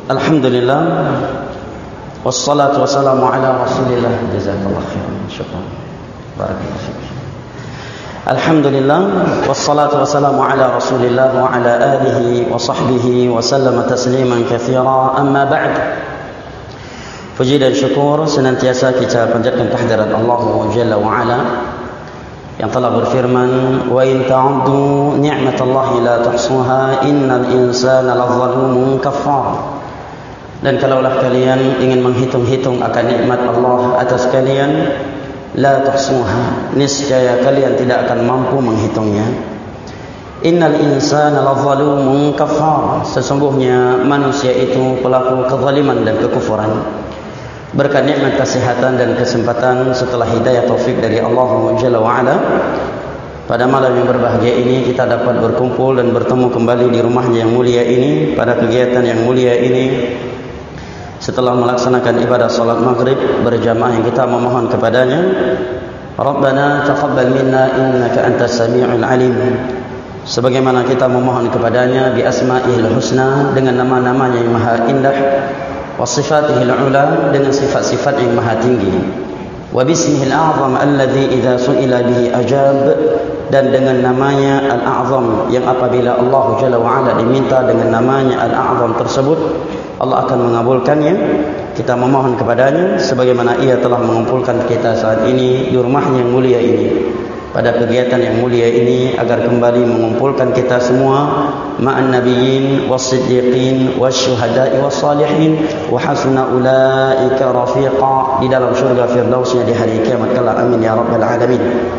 Alhamdulillah, wassalatu wassalamu ala Rasulillah. Jazakallahu khairan. Syukran. Barakallahu fiik. Alhamdulillah, wassalatu wassalamu ala Rasulillah wa ala alihi wa sahbihi wa sallama tasliman katsira. Amma ba'd. Puji dan syukur senantiasa kita panjatkan kehadirat Allah Jalla wa Ala yang telah berfirman, wa in ta'uddu ni'matallahi la tuhsuha innal insana lazalumun kafar. Dan kalaulah kalian ingin menghitung-hitung akan nikmat Allah atas kalian, la tuhsuha, niscaya kalian tidak akan mampu menghitungnya. Innal insana lazalumun kafar, sesungguhnya manusia itu pelaku kezaliman dan kekufuran. Berkat nikmat kesehatan dan kesempatan setelah hidayah taufik dari Allah Jalla wa Ala, pada malam yang berbahagia ini kita dapat berkumpul dan bertemu kembali di rumahnya yang mulia ini, pada kegiatan yang mulia ini, setelah melaksanakan ibadah salat maghrib berjamaah yang kita memohon kepadanya, Rabbana taqabbal minna innaka antas sami'ul alim, sebagaimana kita memohon kepadanya bi asma'il husna, dengan nama-namanya yang maha indah, wa sifatihil ula, dengan sifat-sifat yang maha tinggi, wa bismihil a'zam alladhi idza su'ila bihi ajab, dan dengan namanya al-a'zam yang apabila Allah Jalla wa Ala diminta dengan namanya al-a'zam tersebut, Allah akan mengabulkannya. Kita memohon kepadanya sebagaimana ia telah mengumpulkan kita saat ini di rumahnya yang mulia ini, pada kegiatan yang mulia ini, agar kembali mengumpulkan kita semua ma'an nabiyyin was-siddiqin wasyuhada'i was-salihin wa hasuna ulaika rafiqa, di dalam syurga firdausnya di hari kiamat kelak. Amin ya rabbal alamin.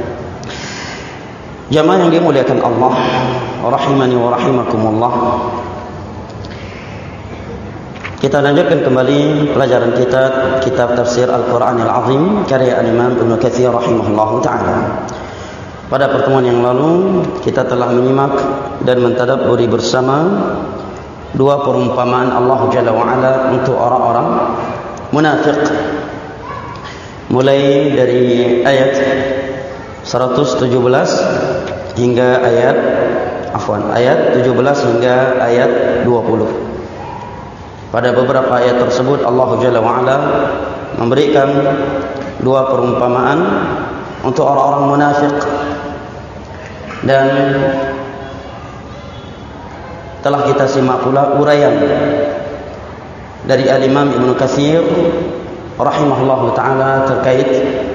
Jamaah yang dimuliakan Allah, rahimani wa rahimakumullah, kita lanjutkan kembali pelajaran kita kitab tafsir Al-Quranil Azim karya Al-Imam Ibnu Katsir rahimahullahu taala. Pada pertemuan yang lalu kita telah menyimak dan mentadabburi bersama dua perumpamaan Allah Jalla wa Ala untuk orang-orang munafik, mulai dari ayat 117 hingga ayat 17 hingga ayat 20. Pada beberapa ayat tersebut Allah Jalla wa Ala memberikan dua perumpamaan untuk orang-orang munafik, dan telah kita simak pula uraian dari Al-Imam Ibnu Katsir rahimahullahu taala terkait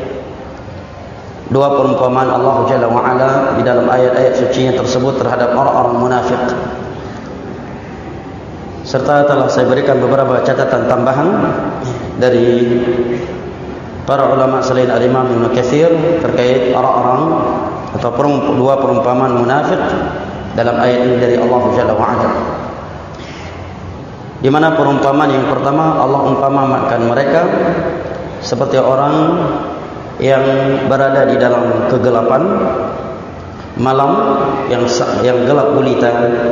dua perumpamaan Allah Jalla wa Ala di dalam ayat-ayat suci tersebut terhadap orang-orang munafik, serta telah saya berikan beberapa catatan tambahan dari para ulama selain Al-Imam Ibnu Katsir terkait orang-orang atau dua perumpamaan munafik dalam ayat ini dari Allah Jalla wa Ala. Di mana perumpamaan yang pertama, Allah umpamakan mereka seperti orang yang berada di dalam kegelapan malam yang gelap gulita,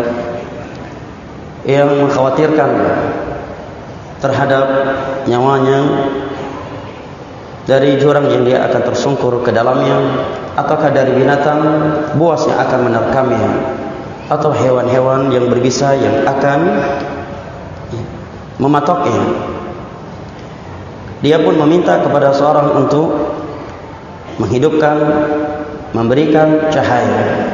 yang mengkhawatirkan terhadap nyawanya dari jurang yang dia akan tersungkur ke dalamnya, ataukah dari binatang buas yang akan menerkamnya, atau hewan-hewan yang berbisa yang akan mematoknya. Dia pun meminta kepada seorang untuk menghidupkan, memberikan cahaya,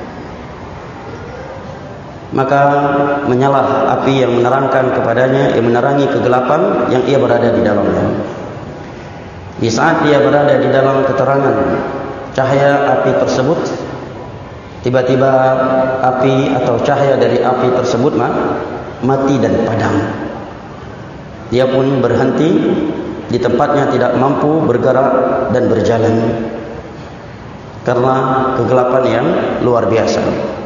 maka menyalah api yang menerangkan kepadanya, yang menerangi kegelapan yang ia berada di dalamnya. Di saat dia berada di dalam keterangan cahaya api tersebut, tiba-tiba api atau cahaya dari api tersebut mati dan padam. Dia pun berhenti di tempatnya, tidak mampu bergerak dan berjalan karena kegelapan yang luar biasa.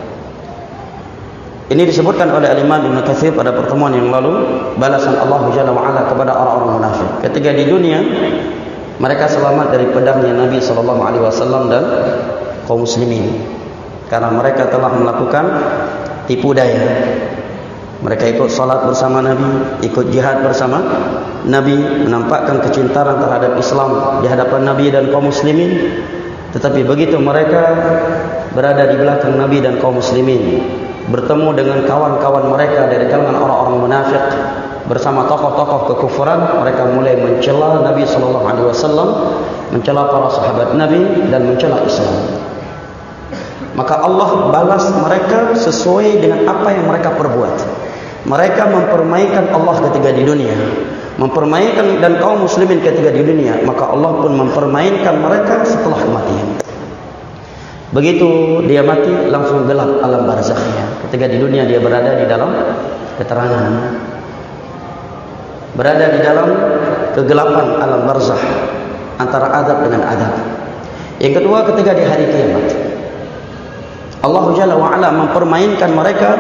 Ini disebutkan oleh Al-Imam Ibnu Katsir pada pertemuan yang lalu, balasan Allah Jalla wa Ala kepada orang-orang munafik. Ketika di dunia mereka selamat dari pedangnya Nabi SAW dan kaum muslimin, karena mereka telah melakukan tipu daya. Mereka ikut salat bersama Nabi, ikut jihad bersama Nabi, menampakkan kecintaan terhadap Islam di hadapan Nabi dan kaum muslimin. Tetapi begitu mereka berada di belakang Nabi dan kaum muslimin, bertemu dengan kawan-kawan mereka dari kalangan orang-orang munafik, bersama tokoh-tokoh kekufuran, mereka mulai mencela Nabi sallallahu alaihi wasallam, mencela para sahabat Nabi dan mencela Islam. Maka Allah balas mereka sesuai dengan apa yang mereka perbuat. Mereka mempermainkan Allah ketika di dunia, mempermainkan dan kaum muslimin ketika di dunia, maka Allah pun mempermainkan mereka setelah kematian. Begitu dia mati, langsung gelap alam barzakhnya. Ketika di dunia dia berada di dalam keterangan, berada di dalam kegelapan alam barzakh, antara adab dengan adab. Yang kedua, ketika di hari kiamat, Allah Jalla wa'ala mempermainkan mereka,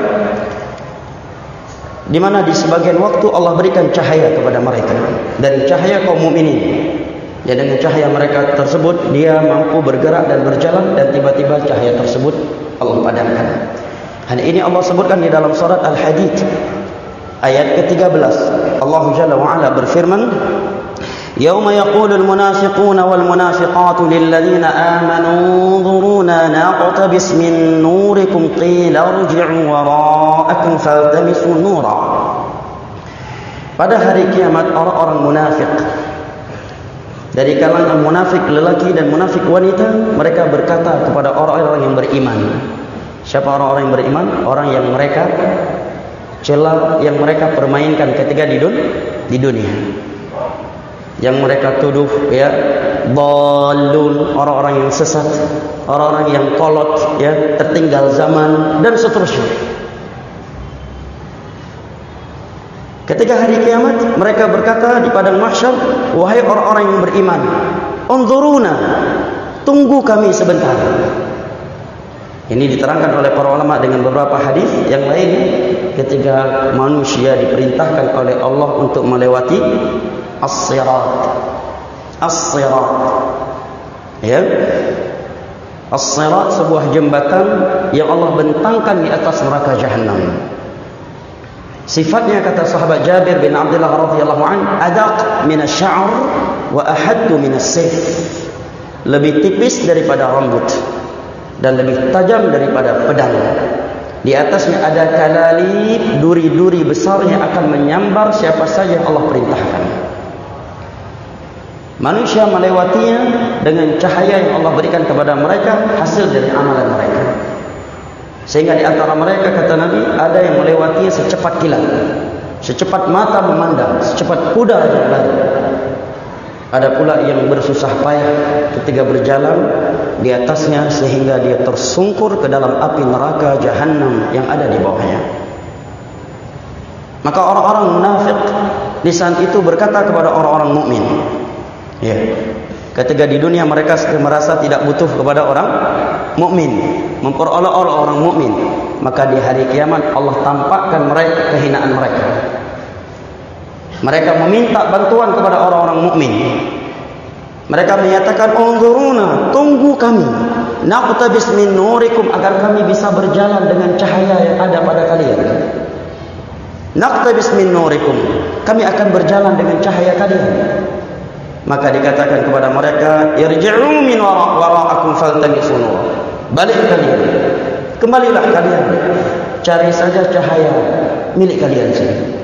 di mana di sebagian waktu Allah berikan cahaya kepada mereka, dari cahaya kaum mukminin. Dan dengan cahaya mereka tersebut dia mampu bergerak dan berjalan, dan tiba-tiba cahaya tersebut Allah padamkan. Hal ini Allah sebutkan di dalam surat Al-Hadid ayat ke-13. Allah Jalla wa'ala berfirman, Yauma yaqulul munafiquna wal munafiqatu lilladzina amanu unzuruna naqtabis min nurikum qila irji'u wara'akum faltamisu nura. Pada hari kiamat orang-orang munafik, dari kalangan munafik lelaki dan munafik wanita, mereka berkata kepada orang-orang yang beriman. Siapa orang-orang yang beriman? Orang yang mereka cela, yang mereka permainkan ketika di dunia, yang mereka tuduh ya dhalun, orang-orang yang sesat, orang-orang yang kolot ya, tertinggal zaman dan seterusnya. Ketika hari kiamat, mereka berkata di padang mahsyar, wahai orang-orang yang beriman, unzuruna, tunggu kami sebentar. Ini diterangkan oleh para ulama dengan beberapa hadis yang lain, ketika manusia diperintahkan oleh Allah untuk melewati as-sirat. As-sirat, ya, as-sirat sebuah jembatan yang Allah bentangkan di atas neraka Jahannam. Sifatnya, kata sahabat Jabir bin Abdullah radhiyallahu an, adaq min asy-sya'r wa ahaddu min as-sayf. Lebih tipis daripada rambut dan lebih tajam daripada pedang. Di atasnya ada kalalib, duri-duri besar yang akan menyambar siapa saja yang Allah perintahkan. Manusia melewatinya dengan cahaya yang Allah berikan kepada mereka, hasil dari amalan mereka. Sehingga di antara mereka, kata Nabi, ada yang melewatinya secepat kilat, secepat mata memandang, secepat kuda yang lari. Ada pula yang bersusah payah ketika berjalan di atasnya, sehingga dia tersungkur ke dalam api neraka Jahannam yang ada di bawahnya. Maka orang-orang munafik di saat itu berkata kepada orang-orang mukmin, ya, ketika di dunia mereka merasa tidak butuh kepada orang mukmin, memperolok-olok orang mukmin, maka di hari kiamat Allah tampakkan mereka kehinaan mereka. Mereka meminta bantuan kepada orang-orang mukmin. Mereka menyatakan, unzuruna, tunggu kami, naqtabis min nurikum, agar kami bisa berjalan dengan cahaya yang ada pada kalian. Naqtabis min nurikum, kami akan berjalan dengan cahaya kalian. Maka dikatakan kepada mereka, irji'u min wara'akum faltamisu nur. Balik kalian, kembalilah kalian, cari saja cahaya milik kalian sendiri.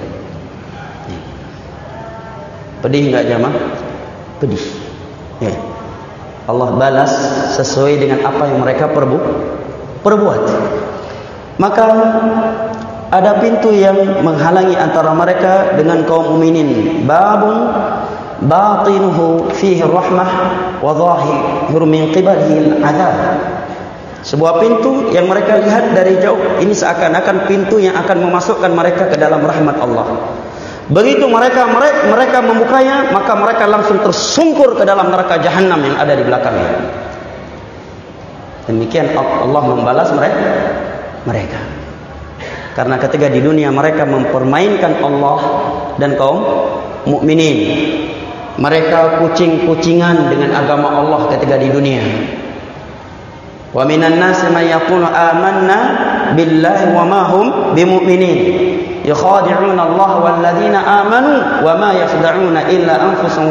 Pedih enggak jamaah? Pedih. Ya. Allah balas sesuai dengan apa yang mereka perbuat. Maka ada pintu yang menghalangi antara mereka dengan kaum mukminin. Babun batinuhu fihi rahmah wa zahiru min qibalihi al-'adzab. Sebuah pintu yang mereka lihat dari jauh, ini seakan-akan pintu yang akan memasukkan mereka ke dalam rahmat Allah. Begitu mereka membukanya, maka mereka langsung tersungkur ke dalam neraka Jahannam yang ada di belakangnya. Demikian Allah membalas mereka. Karena ketika di dunia mereka mempermainkan Allah dan kaum mukminin. Mereka kucing-kucingan dengan agama Allah ketika di dunia. Wa minan nasi man yaqulu amanna billahi wa ma hum bimu'minin. Yakhadi'una Allah wal ladzina amanu wa ma yakhda'una illa anfusahum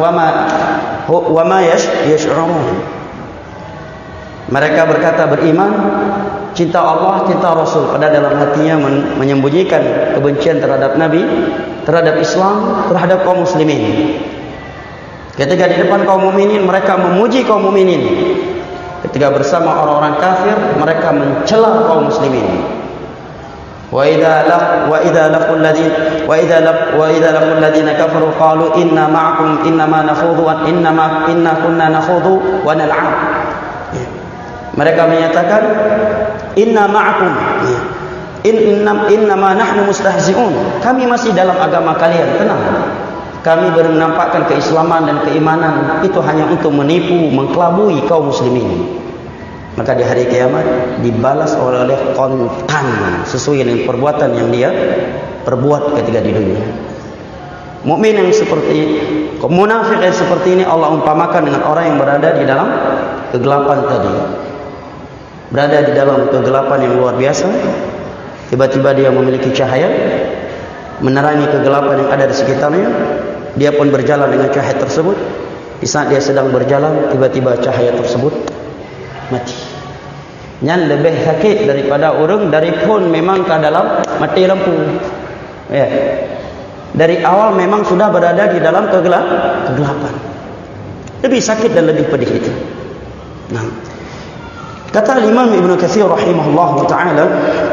wa ma yash'urun. Mereka berkata beriman cinta Allah, cinta Rasul, padahal dalam hatinya menyembunyikan kebencian terhadap Nabi, terhadap Islam, terhadap kaum muslimin. Ketika di depan kaum mukminin mereka memuji kaum mukminin, ketika bersama orang-orang kafir mereka mencela kaum muslimin. Wa idza laqul ladzina kafaru qalu inna ma'akum innama nakhudhu wa inna kunna nakhudhu wa nal'ab. Mereka menyatakan inna ma'akum innama nahnu mustahzi'un. Kami masih dalam agama kalian, tenang. Kami menampakkan keislaman dan keimanan itu hanya untuk menipu, mengkelabui kaum muslimin. Maka di hari kiamat dibalas oleh kontan sesuai dengan perbuatan yang dia perbuat ketika di dunia. Mukmin yang seperti munafik yang seperti ini Allah umpamakan dengan orang yang berada di dalam kegelapan tadi. Berada di dalam kegelapan yang luar biasa, tiba-tiba dia memiliki cahaya menerangi kegelapan yang ada di sekitarnya. Dia pun berjalan dengan cahaya tersebut. Di saat dia sedang berjalan, tiba-tiba cahaya tersebut mati. Yang lebih sakit daripada orang dari pun memang ke dalam mati lampu. Ya. Dari awal memang sudah berada di dalam kegelapan. Lebih sakit dan lebih pedih itu. Nah, kata Imam Ibn Katsir rahimahullah taala,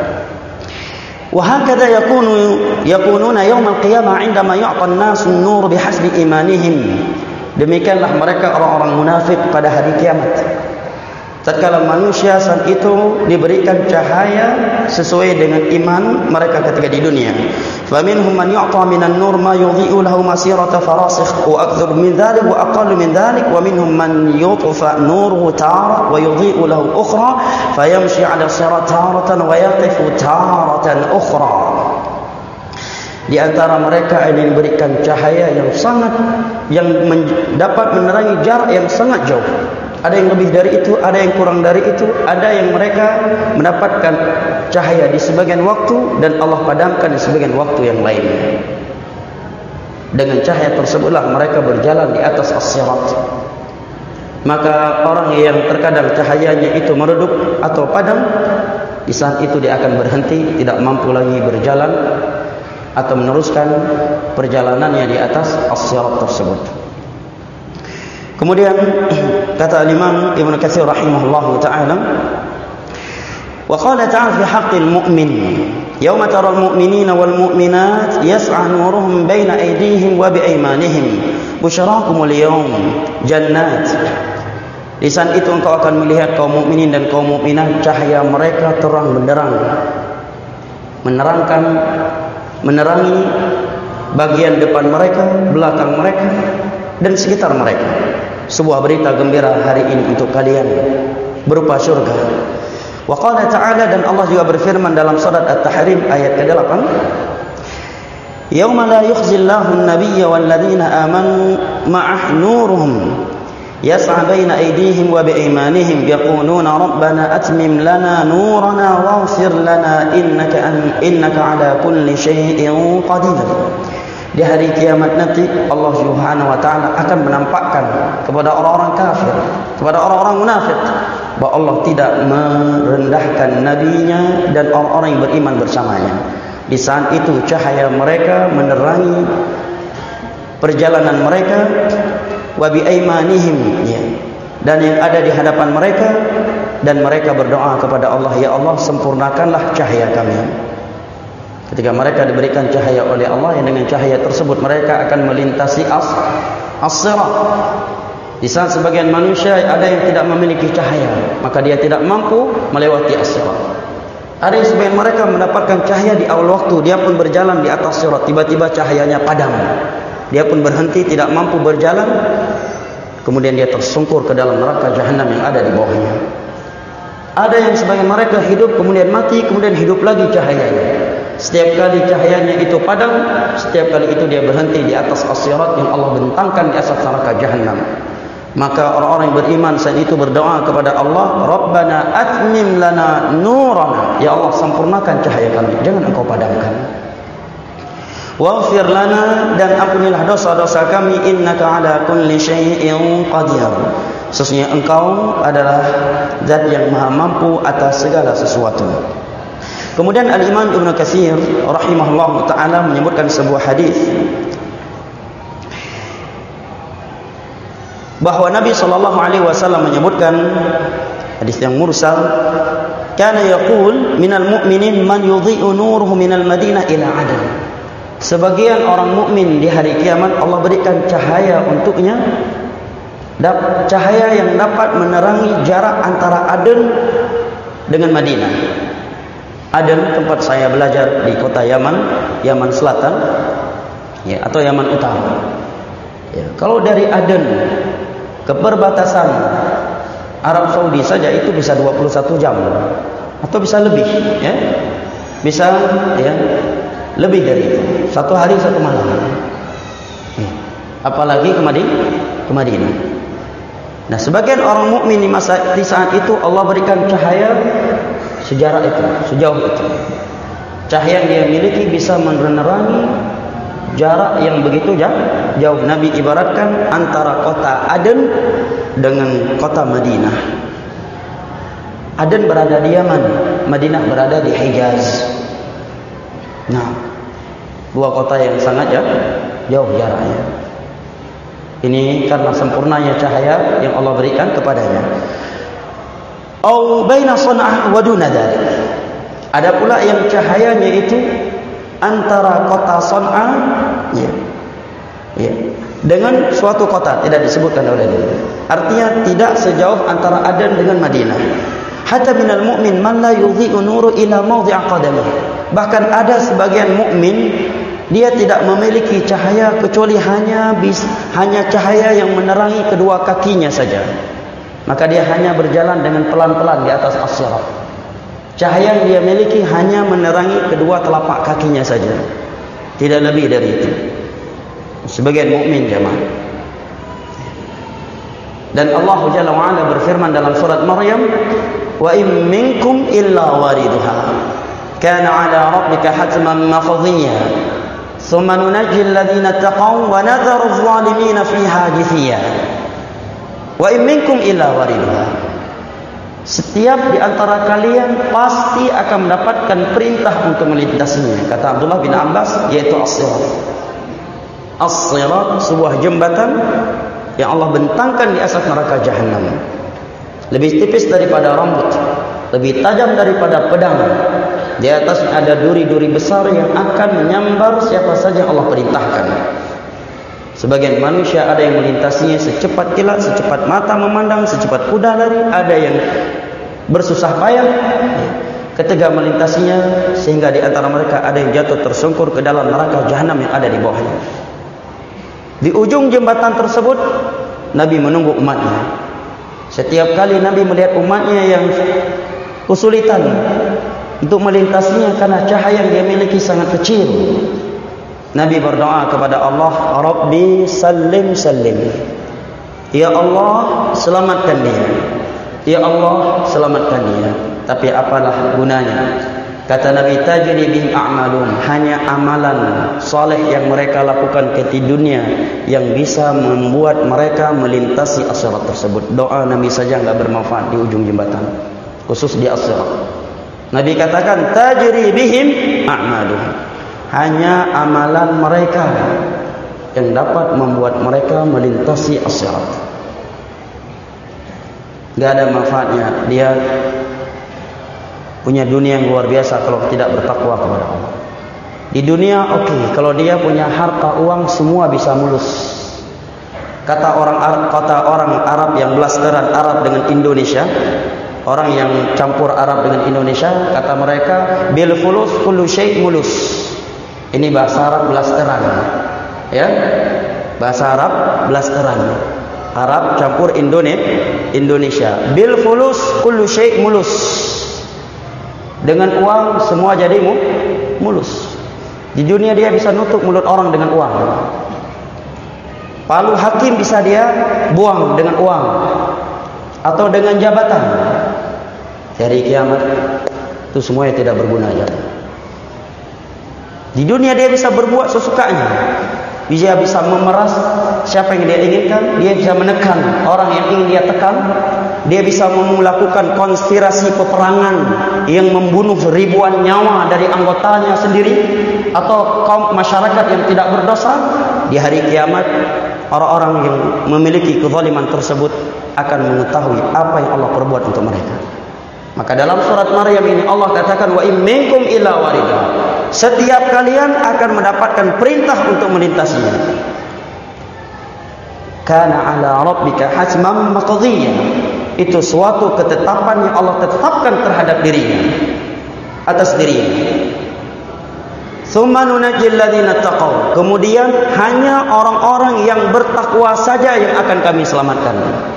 وهكذا يكونون يوم القيامة عندما يعطى الناس النور بحسب إيمانهم. Demikianlah mereka orang-orang munafik pada hari kiamat. Tatkala manusia saat itu diberikan cahaya sesuai dengan iman mereka ketika di dunia. فَمِنْهُمْ مَنْ يُعْطَى مِنَ النُّورِ مَا يُضِيءُ لَهُ مَسِيرَةَ فَرَاسِخٍ وَأَكْثَرُ مِنْ ذَلِكَ وَأَقَلُّ مِنْ ذَلِكَ وَمِنْهُمْ مَنْ يُطْفَأَ نُورُهُ تَارَةً وَيُضِيءُ لَهُ أُخْرَى فَيَمْشِي عَلَى الصِّرَاطِ تَارَةً وَيَقِفُ تَارَةً أُخْرَى. Di antara mereka yang diberikan cahaya yang dapat menerangi jarak yang sangat jauh. Ada yang lebih dari itu, ada yang kurang dari itu, ada yang mereka mendapatkan cahaya di sebagian waktu dan Allah padamkan di sebagian waktu yang lain. Dengan cahaya tersebutlah mereka berjalan di atas as-sirat. Maka orang yang terkadang cahayanya itu meredup atau padam, di saat itu dia akan berhenti, tidak mampu lagi berjalan atau meneruskan perjalanannya di atas as-sirat tersebut. Kemudian kata Imam Ibn Katsir rahimahullah taala, wa qala ta'ala fi haqqil mu'min yawma taral mu'minina wal mu'minat yas'a nuruhum baina aydihim wa bi aymanihim busyarakumul yawm jannat. Di saat itu engkau akan melihat kaum mukminin dan kaum mukminat, cahaya mereka terang benderang menerangi bagian depan mereka, belakang mereka dan sekitar mereka. Sebuah berita gembira hari ini untuk kalian berupa syurga. Wa qala ta'ala, dan Allah juga berfirman dalam surat At-Tahrim ayat ke-8, yauma la yukhzillahu an-nabiyya wal ladzina amanu ma'ah nuruhum yas'a baina aydihim wa bi'imanihim yaquluna rabbana atmim lana nurana waghfir lana innaka ala kulli syai'in qadir. Di hari kiamat nanti Allah Subhanahu wa taala akan menampakkan kepada orang-orang kafir, kepada orang-orang munafik, bahwa Allah tidak merendahkan nabinya dan orang-orang yang beriman bersamanya. Di saat itu cahaya mereka menerangi perjalanan mereka, wa bi aimanihim, ya, dan yang ada di hadapan mereka, dan mereka berdoa kepada Allah, ya Allah sempurnakanlah cahaya kami. Ketika mereka diberikan cahaya oleh Allah, yang dengan cahaya tersebut mereka akan melintasi as-sirat. Di saat sebagian manusia ada yang tidak memiliki cahaya, maka dia tidak mampu melewati as-sirat. Ada yang sebagian mereka mendapatkan cahaya di awal waktu, dia pun berjalan di atas sirat, tiba-tiba cahayanya padam. Dia pun berhenti, tidak mampu berjalan. Kemudian dia tersungkur ke dalam neraka jahanam yang ada di bawahnya. Ada yang sebagian mereka hidup, kemudian mati, kemudian hidup lagi cahayanya. Setiap kali cahayanya itu padam, setiap kali itu dia berhenti di atas as-sirat yang Allah bentangkan di atas neraka jahanam. Maka orang-orang yang beriman saat itu berdoa kepada Allah, Rabbana atmim lana nurana, ya Allah sempurnakan cahaya kami, jangan engkau padamkan. Waghfir lana, dan ampunilah dosa-dosa kami, innaka ala kulli syai'in qadir, Sesungguhnya engkau adalah zat yang maha mampu atas segala sesuatu. Kemudian Al-Imam Ibn Katsir rahimahullah ta'ala menyebutkan sebuah hadis bahawa Nabi SAW menyebutkan, hadis yang mursal, kana yaqul minal mu'minin man yudhi'u nuruhu minal madinah ila Adan. Sebagian orang mukmin di hari kiamat Allah berikan cahaya untuknya, cahaya yang dapat menerangi jarak antara Aden dengan Madinah. Aden tempat saya belajar di kota Yaman, Yaman Selatan, ya, atau Yaman Utara. Ya, kalau dari Aden ke perbatasan Arab Saudi saja itu bisa 21 jam atau bisa lebih, ya. Bisa, ya, lebih dari itu. Satu hari satu malam. Apalagi ke Madinah. Nah, sebagian orang mukmin di saat itu Allah berikan cahaya sejarah itu, sejauh itu. Cahaya yang dia miliki bisa menerangi jarak yang begitu jauh. Nabi ibaratkan antara kota Aden dengan kota Madinah. Aden berada di Yaman, Madinah berada di Hijaz. Nah, dua kota yang sangat jauh jaraknya. Ini karena sempurnanya cahaya yang Allah berikan kepadanya. Au baina San'ah wa duna dzalik. Ada pula yang cahayanya itu antara kota San'ah, ya, dengan suatu kota tidak disebutkan oleh dia. Artinya tidak sejauh antara Aden dengan Madinah. Hatta minal mu'min man la yudhi'u nuru ila mawdhi'a qadamih. Bahkan ada sebagian mukmin dia tidak memiliki cahaya kecuali hanya cahaya yang menerangi kedua kakinya saja. Maka dia hanya berjalan dengan pelan-pelan di atas as-sirat. Cahaya yang dia miliki hanya menerangi kedua telapak kakinya saja. Tidak lebih dari itu. Sebagian mukmin jemaah. Dan Allah Jalla wa Ala berfirman dalam surat Maryam, "Wa in minkum illa wariduha kana 'ala rabbika hatman maqdiyya thumma nunajjil ladzina taqaw wa nadharu adh-dhalimina fiha jithiya." Wa in minkum illa wariduha. Setiap di antara kalian pasti akan mendapatkan perintah untuk melintasinya. Kata Abdullah bin Abbas, yaitu as-sirat. As-sirat sebuah jembatan yang Allah bentangkan di atas neraka Jahannam. Lebih tipis daripada rambut, lebih tajam daripada pedang. Di atasnya ada duri-duri besar yang akan menyambar siapa saja yang Allah perintahkan. Sebagian manusia ada yang melintasinya secepat kilat, secepat mata memandang, secepat kuda lari. Ada yang bersusah payah ketika melintasinya, sehingga di antara mereka ada yang jatuh tersungkur ke dalam neraka Jahannam yang ada di bawahnya. Di ujung jembatan tersebut Nabi menunggu umatnya. Setiap kali Nabi melihat umatnya yang kesulitan untuk melintasinya karena cahaya yang dia miliki sangat kecil, Nabi berdoa kepada Allah, Rabbi sallim sallim. Ya Allah, selamatkan dia. Ya Allah, selamatkan dia. Tapi apalah gunanya? Kata Nabi, tajri bihim a'malum. Hanya amalan saleh yang mereka lakukan di dunia yang bisa membuat mereka melintasi as-sirat tersebut. Doa Nabi saja enggak bermanfaat di ujung jembatan, khusus di as-sirat. Nabi katakan, tajri bihim a'malum. Hanya amalan mereka yang dapat membuat mereka melintasi as-sirat. Tidak ada manfaatnya dia punya dunia yang luar biasa kalau tidak bertakwa kepada Allah. Di dunia okey, kalau dia punya harta uang semua bisa mulus. Kata orang Arab yang blasteran Arab dengan Indonesia, orang yang campur Arab dengan Indonesia, kata mereka bil fulus kullu syai' mulus. Ini bahasa Arab blasteran, ya, bahasa Arab blasteran. Arab campur Indonesia. Bil fulus kullu syai' mulus. Dengan uang semua jadi mulus. Di dunia dia bisa nutup mulut orang dengan uang. Palu hakim bisa dia buang dengan uang atau dengan jabatan. Hari kiamat itu semuanya tidak berguna aja. Di dunia dia bisa berbuat sesukanya. Dia bisa memeras siapa yang dia inginkan, dia bisa menekan orang yang ingin dia tekan. Dia bisa melakukan konspirasi peperangan yang membunuh ribuan nyawa dari anggotanya sendiri atau kaum masyarakat yang tidak berdosa. Di hari kiamat, orang-orang yang memiliki kezaliman tersebut akan mengetahui apa yang Allah perbuat untuk mereka. Maka dalam surat Maryam ini Allah katakan, wa in minkum illa waridah. Setiap kalian akan mendapatkan perintah untuk melintasinya. Kana ala rabbika hatman maqdiyya. Itu suatu ketetapan yang Allah tetapkan terhadap dirinya, atas dirinya. Tsumma nunajjil ladzina taqaw. Kemudian hanya orang-orang yang bertakwa saja yang akan kami selamatkan.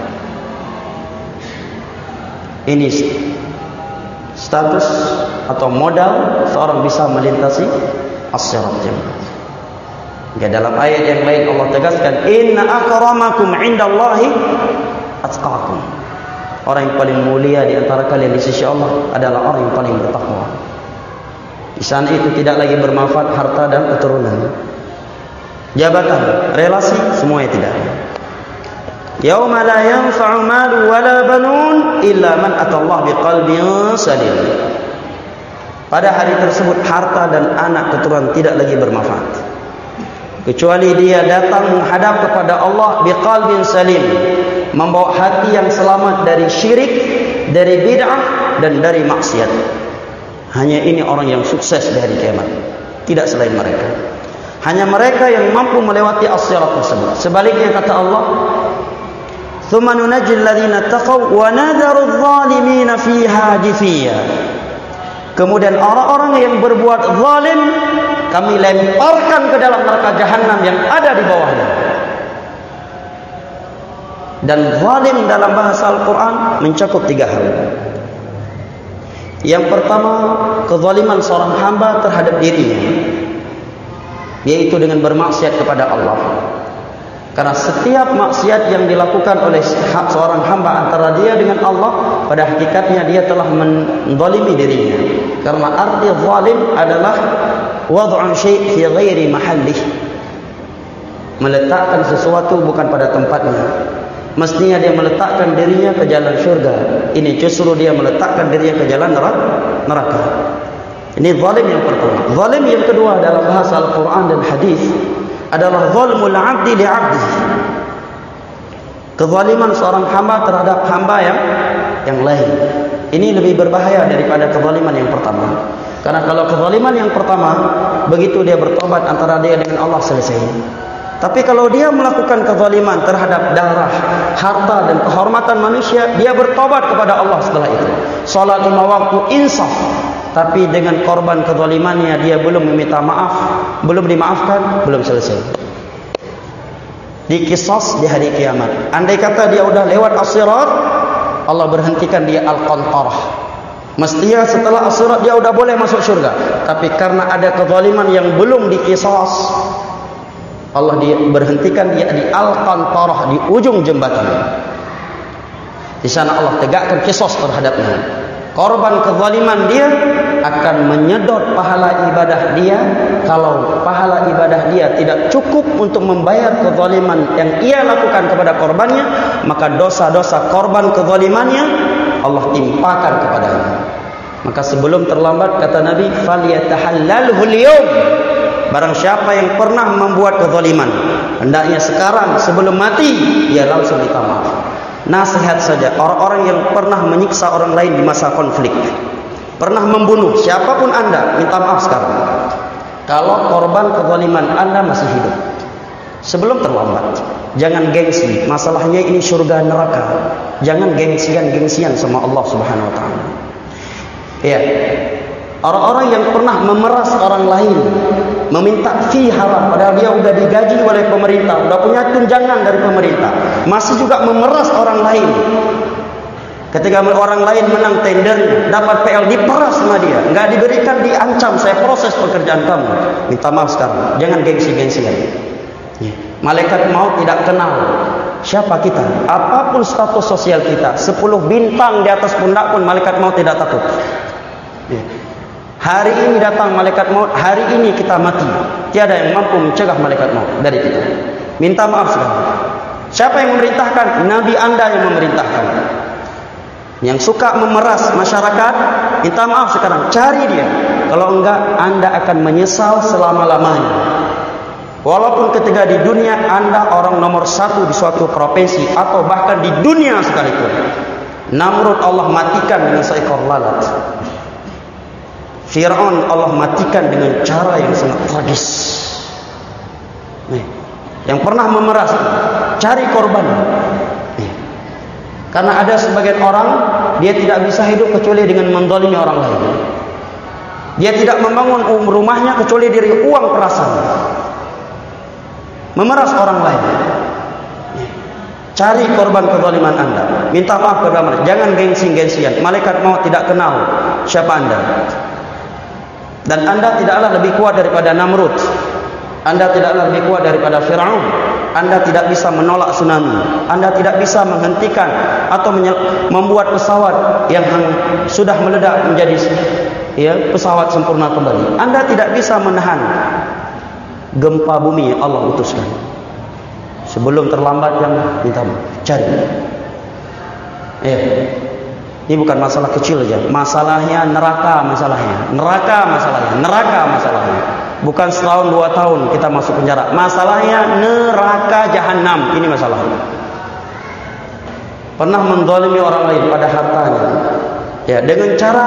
Ini status atau modal seorang bisa melintasi as-sirat. Dalam ayat yang lain Allah tegaskan, inna akramakum indallahi atqakum. Orang yang paling mulia di antara kalian di sisi Allah adalah orang yang paling bertakwa. Di sana itu tidak lagi bermanfaat harta dan keturunan, jabatan, relasi, semuanya tidak. Yauma la yanfa'u malu wala banun illa man atallaha biqalbin salim. Pada hari tersebut harta dan anak keturunan tidak lagi bermanfaat, kecuali dia datang menghadap kepada Allah biqalbin salim, membawa hati yang selamat dari syirik, dari bid'ah dan dari maksiat. Hanya ini orang yang sukses di hari kiamat, tidak selain mereka. Hanya mereka yang mampu melewati as-sirat tersebut. Sebaliknya kata Allah, "Tsumma nunajjil ladzina taqaw wa nadharu adh-dhalimina fiha jithiya." Kemudian orang-orang yang berbuat zalim kami lemparkan ke dalam neraka jahanam yang ada di bawahnya. Dan zalim dalam bahasa Al-Quran mencakup 3 hal. Yang pertama, kezaliman seorang hamba terhadap dirinya, yaitu dengan bermaksiat kepada Allah. Karena setiap maksiat yang dilakukan oleh seorang hamba antara dia dengan Allah, pada hakikatnya dia telah menzalimi dirinya. Karena arti zalim adalah wad'u syai' fi ghairi mahallih, meletakkan sesuatu bukan pada tempatnya. Mestinya dia meletakkan dirinya ke jalan syurga, ini justru dia meletakkan dirinya ke jalan neraka. Ini zalim yang pertama. Zalim yang kedua dalam bahasa Al-Quran dan hadis adalah zalmul 'abdi li'abdi. Kezaliman seorang hamba terhadap hamba yang lain. Ini lebih berbahaya daripada kezaliman yang pertama. Karena kalau kezaliman yang pertama, begitu dia bertobat antara dia dengan Allah selesai. Tapi kalau dia melakukan kezaliman terhadap darah, harta dan kehormatan manusia, dia bertobat kepada Allah setelah itu. Salat 5 waktu insaf, tapi dengan korban kezalimannya dia belum meminta maaf, belum dimaafkan, belum selesai. Dikisas di hari kiamat. Andai kata dia udah lewat as-sirat, Allah berhentikan dia al-qantarah. Mestinya setelah as-sirat dia udah boleh masuk syurga. Tapi karena ada kezaliman yang belum dikisas, Allah berhentikan dia di al-qantarah, di ujung jembatan. Di sana Allah tegakkan qisas terhadapnya. Korban kezaliman dia akan menyedot pahala ibadah dia. Kalau pahala ibadah dia tidak cukup untuk membayar kezaliman yang ia lakukan kepada korbannya, maka dosa-dosa korban kezalimannya Allah timpakan kepadanya. Maka sebelum terlambat, kata Nabi, falyatahallalhu al-yawm. Barang siapa yang pernah membuat kezaliman, hendaknya sekarang sebelum mati dia langsung minta maaf. Nasihat saja, orang-orang yang pernah menyiksa orang lain di masa konflik, pernah membunuh siapapun Anda, minta maaf sekarang. Kalau korban kezaliman Anda masih hidup, sebelum terlambat. Jangan gengsi, masalahnya ini surga neraka. Jangan gengsian sama Allah Subhanahu wa taala. Ya. Orang-orang yang pernah memeras orang lain, meminta fee haram, padahal dia sudah digaji oleh pemerintah, sudah punya tunjangan dari pemerintah, masih juga memeras orang lain. Ketika orang lain menang tender, dapat PL, diperas sama dia, enggak diberikan, diancam, saya proses pekerjaan kamu. Minta maaf sekarang, jangan gengsi-gengsian. Malaikat maut tidak kenal siapa kita, apapun status sosial kita, 10 bintang di atas pundak pun malaikat maut tidak takut. Hari ini datang malaikat maut, hari ini kita mati. Tiada yang mampu mencegah malaikat maut dari kita. Minta maaf sekarang. Siapa yang memerintahkan? Nabi Anda yang memerintahkan. Yang suka memeras masyarakat, minta maaf sekarang, cari dia. Kalau enggak, Anda akan menyesal selama-lamanya. Walaupun ketika di dunia Anda orang nomor 1 di suatu provinsi atau bahkan di dunia sekalipun, Namrud Allah matikan dengan seekor lalat. Fir'aun Allah matikan dengan cara yang sangat tragis. Yang pernah memeras, cari korban. Karena ada sebagian orang, dia tidak bisa hidup kecuali dengan menzalimi orang lain. Dia tidak membangun rumahnya kecuali dari uang perasan. Memeras orang lain. Cari korban kezaliman Anda. Minta maaf kepada mereka. Jangan gengsi-gengsian. Malaikat maut tidak kenal siapa Anda. Dan Anda tidaklah lebih kuat daripada Namrud. Anda tidaklah lebih kuat daripada Fir'aun. Anda tidak bisa menolak tsunami. Anda tidak bisa menghentikan atau membuat pesawat yang sudah meledak menjadi pesawat sempurna kembali. Anda tidak bisa menahan gempa bumi yang Allah utuskan. Sebelum terlambat, yang minta cari. Ini bukan masalah kecil saja. Masalahnya neraka, masalahnya. Bukan setahun 2 tahun kita masuk penjara. Masalahnya neraka jahanam. Ini masalahnya. Pernah menzalimi orang lain pada hartanya. Dengan cara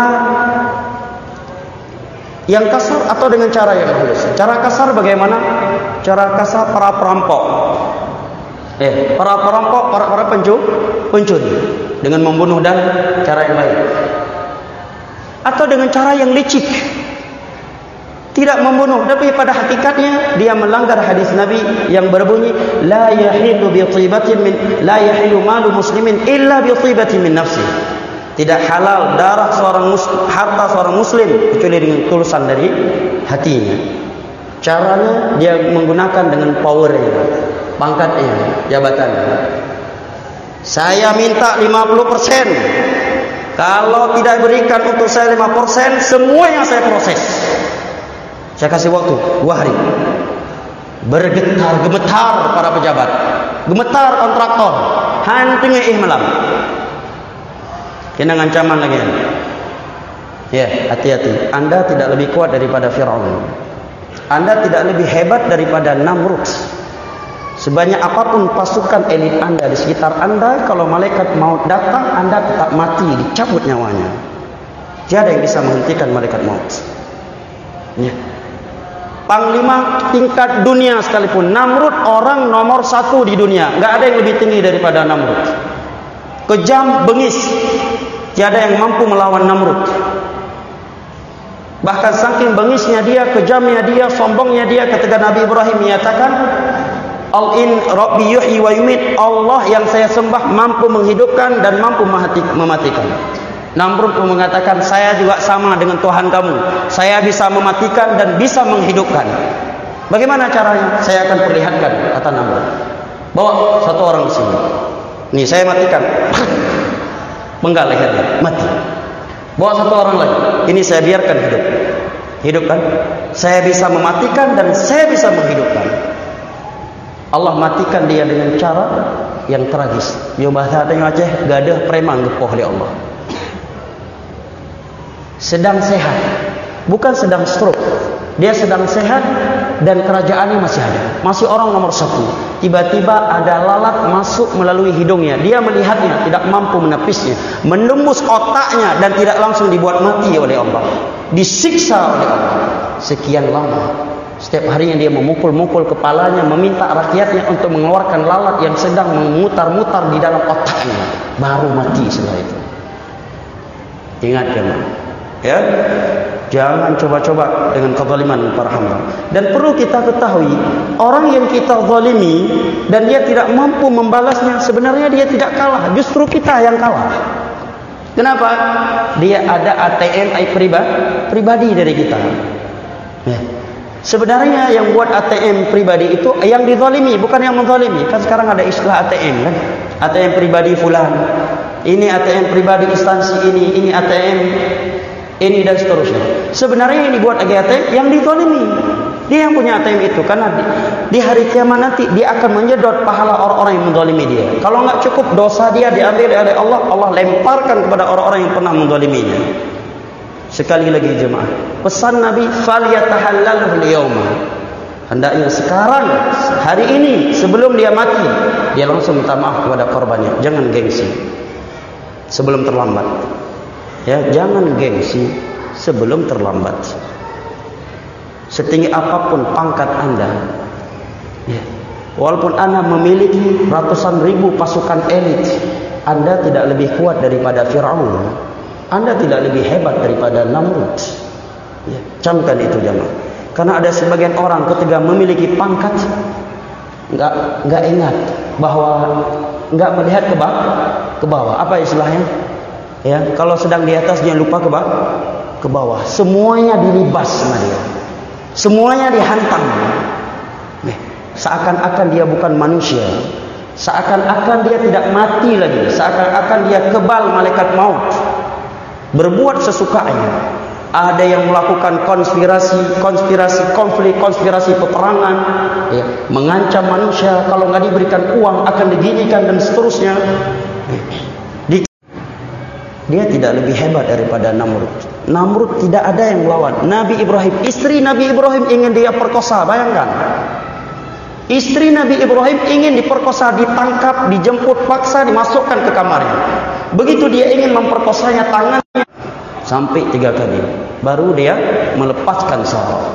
yang kasar atau dengan cara yang halus. Cara kasar bagaimana? Cara kasar para perampok. Para perampok, para pencuri dengan membunuh dan cara yang lain. Atau dengan cara yang licik. Tidak membunuh, tapi pada hakikatnya dia melanggar hadis Nabi yang berbunyi la yahilu bi thibatin min la yahilu malu muslimin illa bi thibatin min nafsi. Tidak halal darah harta seorang muslim kecuali dengan tulusan dari hatinya. Caranya dia menggunakan dengan powernya, pangkatnya, jabatannya. Saya minta 50%. Kalau tidak berikan untuk saya 5%, semuanya saya proses. Saya kasih waktu 2 hari. Gemetar para pejabat, gemetar kontraktor, hantingnya ihmalam. Kena ancaman lagi. Hati-hati. Anda tidak lebih kuat daripada Fir'aun. Anda tidak lebih hebat daripada Namrud. Sebanyak apapun pasukan elit Anda di sekitar Anda, kalau malaikat maut datang, Anda tetap mati, dicabut nyawanya. Tiada yang bisa menghentikan malaikat maut. Panglima tingkat dunia sekalipun, Namrud orang nomor 1 di dunia. Enggak ada yang lebih tinggi daripada Namrud. Kejam, bengis. Tiada yang mampu melawan Namrud. Bahkan saking bengisnya dia, kejamnya dia, sombongnya dia, ketika Nabi Ibrahim menyatakan, Al-in Rabbi yuhyi wa yumit, Allah yang saya sembah mampu menghidupkan dan mampu mematikan. Namrud pun mengatakan, saya juga sama dengan Tuhan kamu. Saya bisa mematikan dan bisa menghidupkan. Bagaimana caranya? Saya akan perlihatkan, kata Namrud. Bawa satu orang di sini. Nih saya matikan. Penggal lehernya, mati. Bawa satu orang lagi. Ini saya biarkan hidup. Hidup kan? Saya bisa mematikan dan saya bisa menghidupkan. Allah matikan dia dengan cara yang tragis. Yo bahasa tengah Aceh, gadah preman gepoh oleh Allah. Sedang sehat, bukan sedang stroke. Dia sedang sehat dan kerajaannya masih ada. Masih orang nomor 1. Tiba-tiba ada lalat masuk melalui hidungnya. Dia melihatnya, tidak mampu menepisnya, menembus otaknya dan tidak langsung dibuat mati oleh Allah. Disiksa oleh Allah. Sekian lama. Setiap harinya dia memukul-mukul kepalanya, meminta rakyatnya untuk mengeluarkan lalat yang sedang memutar-mutar di dalam otaknya. Baru mati setelah itu. Ingat ya, jangan coba-coba dengan kezaliman para hamba. Dan perlu kita ketahui, orang yang kita zalimi dan dia tidak mampu membalasnya, sebenarnya dia tidak kalah, justru kita yang kalah. Kenapa? Dia ada ATM pribadi dari kita. Sebenarnya yang buat ATM pribadi itu yang dizalimi, bukan yang menzalimi. Kan sekarang ada istilah ATM kan? ATM pribadi fulan. Ini ATM pribadi instansi ini ATM ini dan seterusnya. Sebenarnya yang dibuat ATM yang dizalimi. Dia yang punya ATM itu, karena di hari kiamat nanti dia akan menyedot pahala orang-orang yang menzalimi dia. Kalau enggak cukup dosa dia diambil oleh Allah, Allah lemparkan kepada orang-orang yang pernah menzaliminya. Sekali lagi jemaah, pesan Nabi, falyatahallalhu al-yawma. Hendaknya sekarang, hari ini, sebelum dia mati, dia langsung minta maaf kepada korbannya. Jangan gengsi sebelum terlambat. Ya, jangan gengsi sebelum terlambat. Setinggi apapun pangkat Anda, ya, walaupun Anda memiliki ratusan ribu pasukan elit, Anda tidak lebih kuat daripada Fir'aun. Anda tidak lebih hebat daripada Namrud. Ya, camkan itu jemaah. Karena ada sebagian orang ketika memiliki pangkat, enggak ingat bahwa enggak melihat ke bawah. Apa istilahnya? Ya, kalau sedang di atas dia lupa ke bawah. Semuanya dilibas sama dia. Semuanya dihantam. Seakan-akan dia bukan manusia. Seakan-akan dia tidak mati lagi. Seakan-akan dia kebal malaikat maut. Berbuat sesukanya. Ada yang melakukan konspirasi, konflik, konspirasi peperangan, ya, mengancam manusia kalau nggak diberikan uang akan diginikan dan seterusnya. Dia tidak lebih hebat daripada Namrud. Namrud tidak ada yang melawan. Nabi Ibrahim, istri Nabi Ibrahim ingin dia perkosa, bayangkan. Istri Nabi Ibrahim ingin diperkosa, ditangkap, dijemput paksa, dimasukkan ke kamarnya. Begitu dia ingin memperkosanya, tangannya sampai 3 kali, baru dia melepaskan Sarah.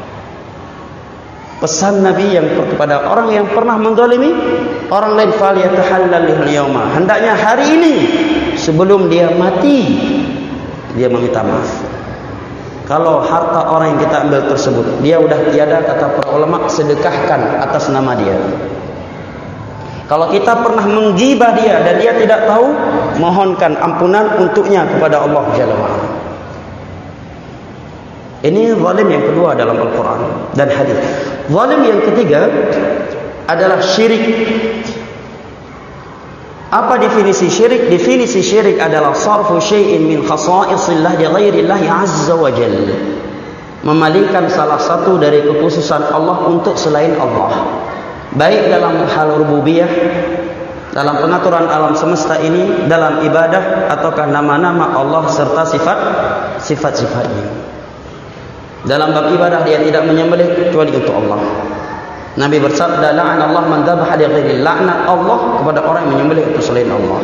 Pesan Nabi yang kepada orang yang pernah menzalimi orang lain, falyatahallalhu al-yawma. Hendaknya hari ini sebelum dia mati dia meminta maaf. Kalau harta orang yang kita ambil tersebut dia sudah tiada, kata para ulama, sedekahkan atas nama dia. Kalau kita pernah menggibah dia dan dia tidak tahu, mohonkan ampunan untuknya kepada Allah Jalla wa'ala. Ini zalim yang kedua dalam Al-Quran dan hadis. Zalim yang ketiga adalah syirik. Apa definisi syirik? Definisi syirik adalah sarfu syai'in min khasaisillah li ghairillah azza wa jalla. Memalingkan salah satu dari kekhususan Allah untuk selain Allah. Baik dalam hal rububiyah, dalam pengaturan alam semesta ini, dalam ibadah, ataukah nama-nama Allah serta sifat-sifatnya. Dalam bab ibadah dia tidak menyembelih kecuali untuk Allah. Nabi bersabda, la'anallahu man dzabaha li ghairi, laknat Allah kepada orang yang menyembelih untuk selain Allah.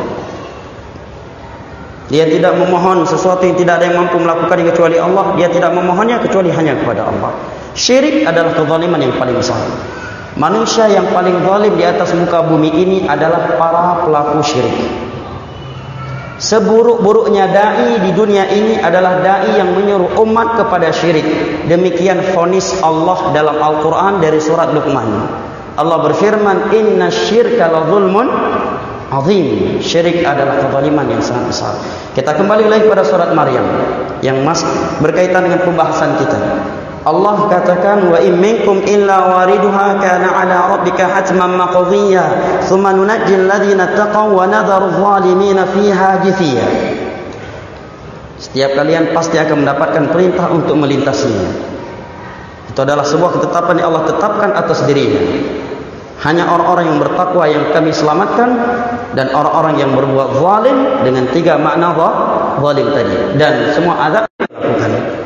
Dia tidak memohon sesuatu yang tidak ada yang mampu melakukannya kecuali Allah. Dia tidak memohonnya kecuali hanya kepada Allah. Syirik adalah kezaliman yang paling besar. Manusia yang paling zalim di atas muka bumi ini adalah para pelaku syirik. Seburuk-buruknya dai di dunia ini adalah dai yang menyuruh umat kepada syirik. Demikian vonis Allah dalam Al-Quran dari surat Luqman. Allah berfirman, inna syirka la zulmun azim. Syirik adalah kezaliman yang sangat besar. Kita kembali lagi pada surat Maryam yang masih berkaitan dengan pembahasan kita. Allah katakan, wa in minkum illa wariduha kana ala rabbika hatman maqdiyya thumma nunajjil ladzina taqaw wa nadharu adh-dhalimina fiha jithiya. Setiap kalian pasti akan mendapatkan perintah untuk melintasinya. Itu adalah sebuah ketetapan yang Allah tetapkan atas dirinya. Hanya orang-orang yang bertakwa yang kami selamatkan, dan orang-orang yang berbuat zalim dengan 3 makna zalim tadi, dan semua azab dilakukan.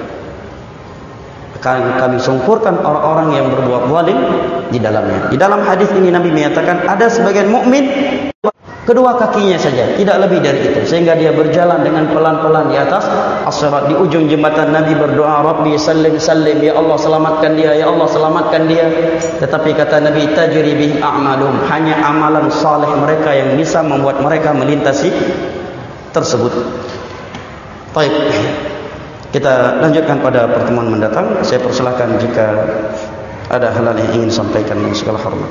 Kami sungkurkan orang-orang yang berbuat zalim di dalamnya. Di dalam hadis ini Nabi menyatakan ada sebagian mukmin kedua kakinya saja, tidak lebih dari itu, sehingga dia berjalan dengan pelan-pelan di atas as-sirat. Di ujung jembatan Nabi berdoa, Rabbi sallim sallim, ya Allah selamatkan dia, ya Allah selamatkan dia. Tetapi kata Nabi, tajri bihim a'malum, hanya amalan saleh mereka yang bisa membuat mereka melintasi tersebut. Baik, kita lanjutkan pada pertemuan mendatang. Saya persilakan jika ada hal yang ingin sampaikan dengan segala hormat.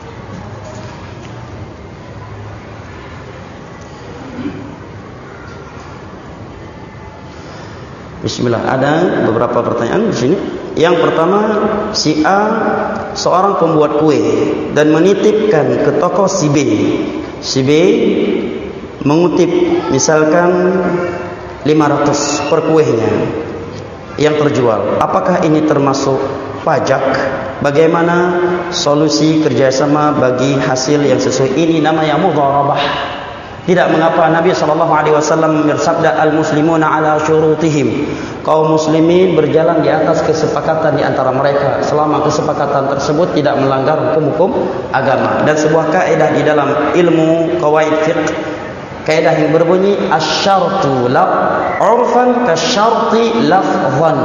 Bismillah. Ada beberapa pertanyaan di sini. Yang pertama, si A seorang pembuat kue dan menitipkan ke toko si B. Si B mengutip misalkan 500 per kuehnya yang terjual. Apakah ini termasuk pajak? Bagaimana solusi kerjasama bagi hasil yang sesuai? Ini namanya mudharabah. Tidak mengapa Nabi SAW bersabda, al-muslimuna ala syurutihim. Kaum muslimin berjalan di atas kesepakatan di antara mereka selama kesepakatan tersebut tidak melanggar hukum-hukum agama. Dan sebuah kaidah di dalam ilmu qawaid fiqh, kaidah yang berbunyi asy-syartu la 'urfan kasyarti lafzan.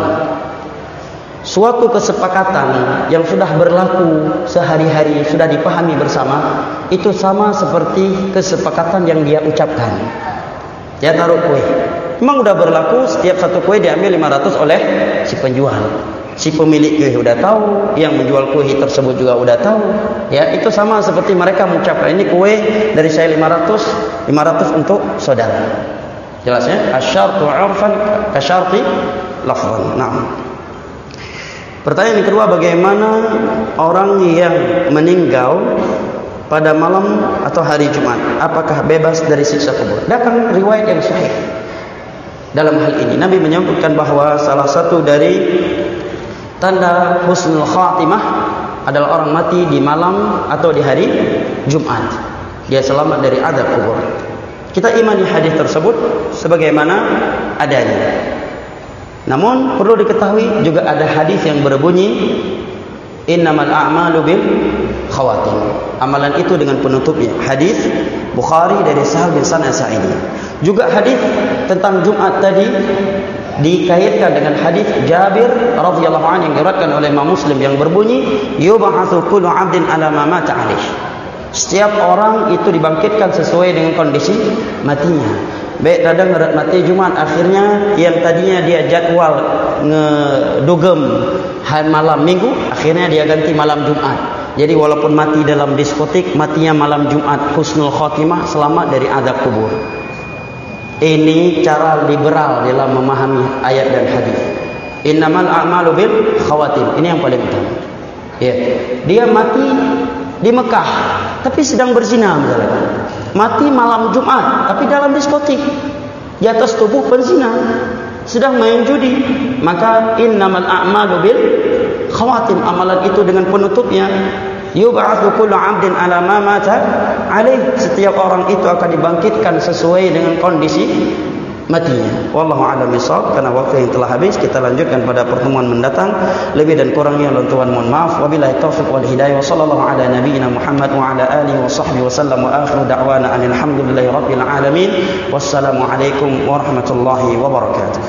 Suatu kesepakatan yang sudah berlaku sehari-hari, sudah dipahami bersama, itu sama seperti kesepakatan yang dia ucapkan. Dia taruh kue, memang sudah berlaku, setiap satu kue diambil 500 oleh si penjual. Si pemilik kue sudah tahu, yang menjual kue tersebut juga sudah tahu. Ya, itu sama seperti mereka mengucapkan, ini kue dari saya 500 untuk saudara. Jelas ya? Asy-syartu 'urfan kasyarti lafzan. Naam. Pertanyaan yang kedua, bagaimana orang yang meninggal pada malam atau hari Jumat, apakah bebas dari siksa kubur? Datang riwayat yang sahih dalam hal ini. Nabi menyebutkan bahwa salah satu dari tanda husnul khatimah adalah orang mati di malam atau di hari Jumat, dia selamat dari azab kubur. Kita imani hadis tersebut sebagaimana adanya. Namun perlu diketahui juga ada hadis yang berbunyi innamal a'malu bil khawatim. Amalan itu dengan penutupnya. Hadis Bukhari dari Sahal bin Sa'd As-Sa'idi. Juga hadis tentang Jumat tadi dikaitkan dengan hadis Jabir radhiyallahu anhu yang diriwayatkan oleh Imam Muslim yang berbunyi yub'atsu kullu 'abdin 'ala ma mata 'alaihi. Setiap orang itu dibangkitkan sesuai dengan kondisi matinya. Baik kadang mati Jumat, akhirnya yang tadinya dia jadwal ngedugem hari malam Minggu, akhirnya dia ganti malam Jumat. Jadi walaupun mati dalam diskotik, matinya malam Jumat, husnul khotimah, selamat dari azab kubur. Ini cara liberal dalam memahami ayat dan hadis. Innamal a'malu bil khawatim. Ini yang paling utama. Ya. Dia mati di Mekah tapi sedang berzina misalnya. Mati malam Jumat tapi dalam diskotik, di atas tubuh berzina, sedang main judi, maka innamal a'malu bil khawatim. Amalan itu dengan penutupnya. Yub'atsu kullu 'abdin 'ala ma mata 'alaihi. Setiap orang itu akan dibangkitkan sesuai dengan kondisi matinya. Wallahu a'lam bishawab. Karena waktu yang telah habis, kita lanjutkan pada pertemuan mendatang. Lebih dan kurangnya Tuhan mohon maaf. Wabillahi taufiq wal hidayah. Wa sallallahu ala nabiyyina Muhammad wa ala alihi wa sahbihi wasallam. Wa akhiru da'wana alhamdulillahi rabbil alamin. Wassalamu alaikum warahmatullahi wabarakatuh.